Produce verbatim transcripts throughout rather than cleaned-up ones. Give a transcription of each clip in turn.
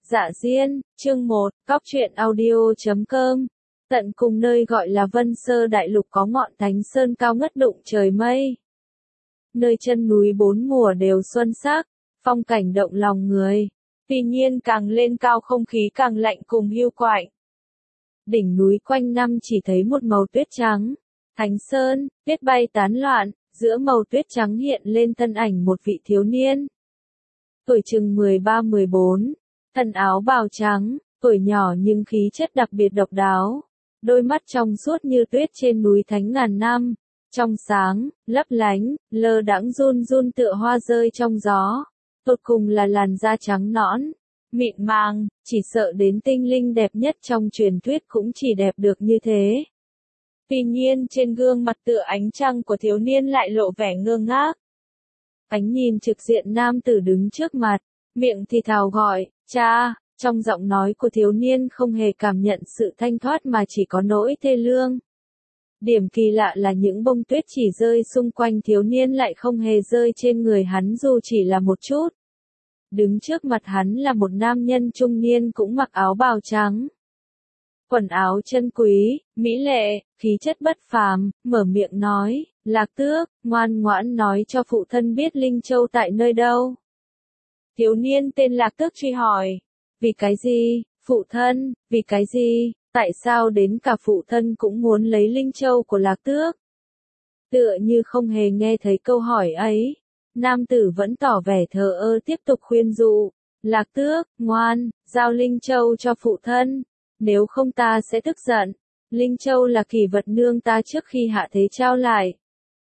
Dạ Diên, chương một, cóc truyện audio chấm com. Tận cùng nơi gọi là Vân Sơ Đại Lục có ngọn Thánh Sơn cao ngất đụng trời mây. Nơi chân núi bốn mùa đều xuân sắc, phong cảnh động lòng người. Tuy nhiên càng lên cao không khí càng lạnh cùng hiu quạnh. Đỉnh núi quanh năm chỉ thấy một màu tuyết trắng. Thánh Sơn, tuyết bay tán loạn, giữa màu tuyết trắng hiện lên thân ảnh một vị thiếu niên. Tuổi chừng mười ba mười bốn. Thân áo bào trắng, tuổi nhỏ nhưng khí chất đặc biệt độc đáo. Đôi mắt trong suốt như tuyết trên núi thánh ngàn năm, trong sáng, lấp lánh, lơ đãng run run tựa hoa rơi trong gió. Tột cùng là làn da trắng nõn, mịn màng, chỉ sợ đến tinh linh đẹp nhất trong truyền thuyết cũng chỉ đẹp được như thế. Tuy nhiên trên gương mặt tựa ánh trăng của thiếu niên lại lộ vẻ ngơ ngác. Ánh nhìn trực diện nam tử đứng trước mặt, miệng thì thào gọi, cha, trong giọng nói của thiếu niên không hề cảm nhận sự thanh thoát mà chỉ có nỗi thê lương. Điểm kỳ lạ là những bông tuyết chỉ rơi xung quanh thiếu niên lại không hề rơi trên người hắn dù chỉ là một chút. Đứng trước mặt hắn là một nam nhân trung niên cũng mặc áo bào trắng. Quần áo chân quý, mỹ lệ, khí chất bất phàm, mở miệng nói, Lạc Tước, ngoan ngoãn nói cho phụ thân biết Linh Châu tại nơi đâu. Thiếu niên tên Lạc Tước truy hỏi, vì cái gì, phụ thân, vì cái gì, tại sao đến cả phụ thân cũng muốn lấy Linh Châu của Lạc Tước? Tựa như không hề nghe thấy câu hỏi ấy, nam tử vẫn tỏ vẻ thờ ơ tiếp tục khuyên dụ, Lạc Tước, ngoan, giao Linh Châu cho phụ thân, nếu không ta sẽ tức giận. Linh Châu là kỷ vật nương ta trước khi hạ thế trao lại.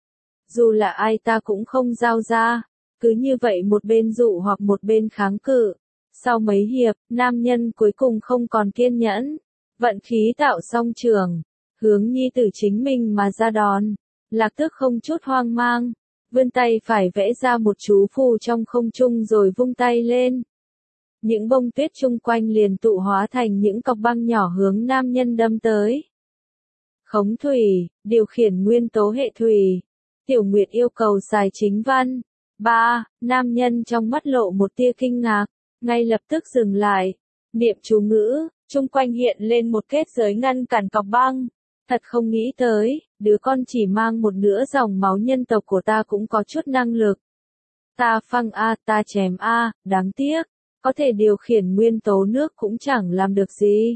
Dù là ai ta cũng không giao ra. Cứ như vậy một bên dụ hoặc một bên kháng cự. Sau mấy hiệp, nam nhân cuối cùng không còn kiên nhẫn. Vận khí tạo song trường. Hướng nhi tử chính mình mà ra đòn. Lạc Tước không chút hoang mang. Vươn tay phải vẽ ra một chú phù trong không trung rồi vung tay lên. Những bông tuyết chung quanh liền tụ hóa thành những cọc băng nhỏ hướng nam nhân đâm tới. Khống thủy, điều khiển nguyên tố hệ thủy. Tiểu Nguyệt yêu cầu xài chính văn. ba. Nam nhân trong mắt lộ một tia kinh ngạc, ngay lập tức dừng lại. Niệm chú ngữ, chung quanh hiện lên một kết giới ngăn cản cọc băng. Thật không nghĩ tới, đứa con chỉ mang một nửa dòng máu nhân tộc của ta cũng có chút năng lực. Ta phăng a, ta chém a, đáng tiếc. Có thể điều khiển nguyên tố nước cũng chẳng làm được gì.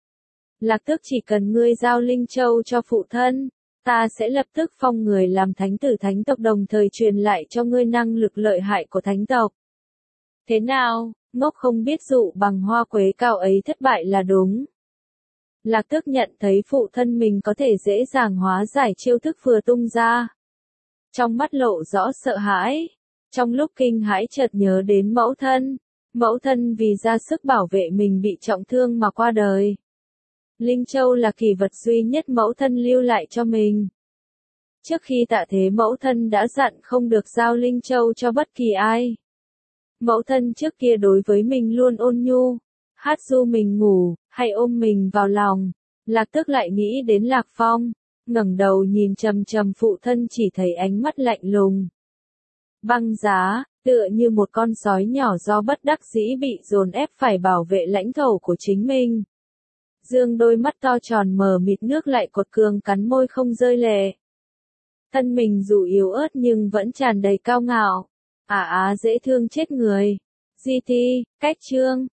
Lạc Tước chỉ cần ngươi giao Linh Châu cho phụ thân, ta sẽ lập tức phong người làm thánh tử thánh tộc đồng thời truyền lại cho ngươi năng lực lợi hại của thánh tộc. Thế nào, ngốc không biết dụ bằng hoa quế cao ấy thất bại là đúng. Lạc Tước nhận thấy phụ thân mình có thể dễ dàng hóa giải chiêu thức vừa tung ra. Trong mắt lộ rõ sợ hãi, trong lúc kinh hãi chợt nhớ đến mẫu thân. Mẫu thân vì ra sức bảo vệ mình bị trọng thương mà qua đời. Linh Châu là kỷ vật duy nhất mẫu thân lưu lại cho mình. Trước khi tạ thế mẫu thân đã dặn không được giao Linh Châu cho bất kỳ ai. Mẫu thân trước kia đối với mình luôn ôn nhu, hát ru mình ngủ, hay ôm mình vào lòng. Lạc Tước lại nghĩ đến Lạc Phong, ngẩng đầu nhìn trầm trầm phụ thân chỉ thấy ánh mắt lạnh lùng. Băng giá. Tựa như một con sói nhỏ do bất đắc dĩ bị dồn ép phải bảo vệ lãnh thổ của chính mình. Dương đôi mắt to tròn mờ mịt nước lại cột cường cắn môi không rơi lệ. Thân mình dù yếu ớt nhưng vẫn tràn đầy cao ngạo. À á dễ thương chết người. giê tê, cách chương,